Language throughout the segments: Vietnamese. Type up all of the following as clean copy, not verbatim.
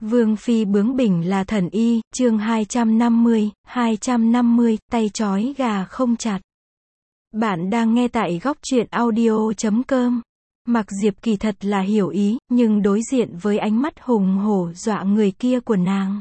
Vương phi bướng bỉnh là thần y, chương 250, tay trói gà không chặt. Bạn đang nghe tại góc truyện audio.com. Mặc Diệp kỳ thật là hiểu ý, nhưng đối diện với ánh mắt hùng hổ dọa người kia của nàng,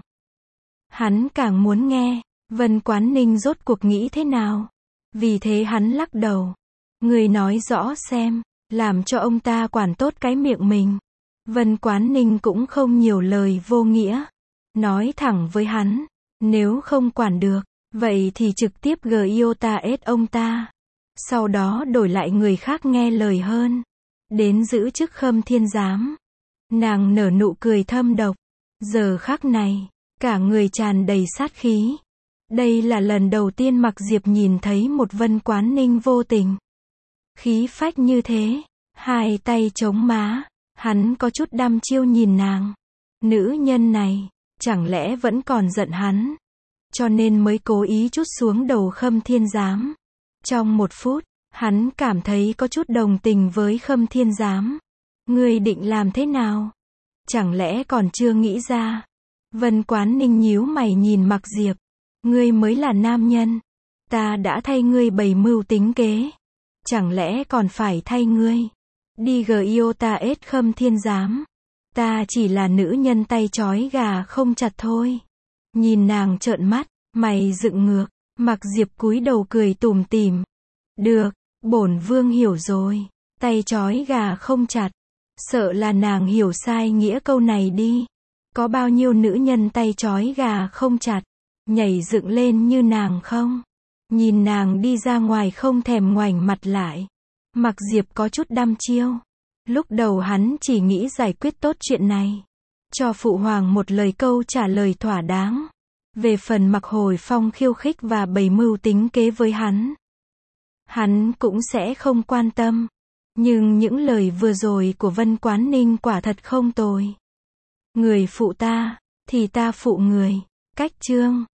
hắn càng muốn nghe, Vân Quán Ninh rốt cuộc nghĩ thế nào. Vì thế hắn lắc đầu. Người nói rõ xem, làm cho ông ta quản tốt cái miệng mình. Vân Quán Ninh cũng không nhiều lời vô nghĩa. Nói thẳng với hắn, nếu không quản được, vậy thì trực tiếp GIOTA ông ta. Sau đó đổi lại người khác nghe lời hơn. Đến giữ chức Khâm Thiên Giám. Nàng nở nụ cười thâm độc. Giờ khắc này, cả người tràn đầy sát khí. Đây là lần đầu tiên Mặc Diệp nhìn thấy một Vân Quán Ninh vô tình, khí phách như thế. Hai tay chống má, hắn có chút đăm chiêu nhìn nàng. Nữ nhân này, chẳng lẽ vẫn còn giận hắn, cho nên mới cố ý trút xuống đầu Khâm Thiên Giám. Trong một phút, hắn cảm thấy có chút đồng tình với Khâm Thiên Giám. Ngươi định làm thế nào? Chẳng lẽ còn chưa nghĩ ra? Vân Quán Ninh nhíu mày nhìn Mặc Diệp. Ngươi mới là nam nhân. Ta đã thay ngươi bày mưu tính kế. Chẳng lẽ còn phải thay ngươi đi GIOTA Khâm Thiên Giám? Ta chỉ là nữ nhân tay trói gà không chặt thôi. Nhìn nàng trợn mắt, mày dựng ngược. Mặc Diệp cúi đầu cười tủm tỉm. Được, bổn vương hiểu rồi. Tay trói gà không chặt. Sợ là nàng hiểu sai nghĩa câu này đi. Có bao nhiêu nữ nhân tay trói gà không chặt, nhảy dựng lên như nàng không? Nhìn nàng đi ra ngoài không thèm ngoảnh mặt lại. Mặc Diệp có chút đăm chiêu. Lúc đầu hắn chỉ nghĩ giải quyết tốt chuyện này, cho phụ hoàng một lời câu trả lời thỏa đáng. Về phần Mặc Hồi Phong khiêu khích và bày mưu tính kế với hắn cũng sẽ không quan tâm. Nhưng những lời vừa rồi của Vân Quán Ninh quả thật không tồi. Người phụ ta, thì ta phụ người. Cách chương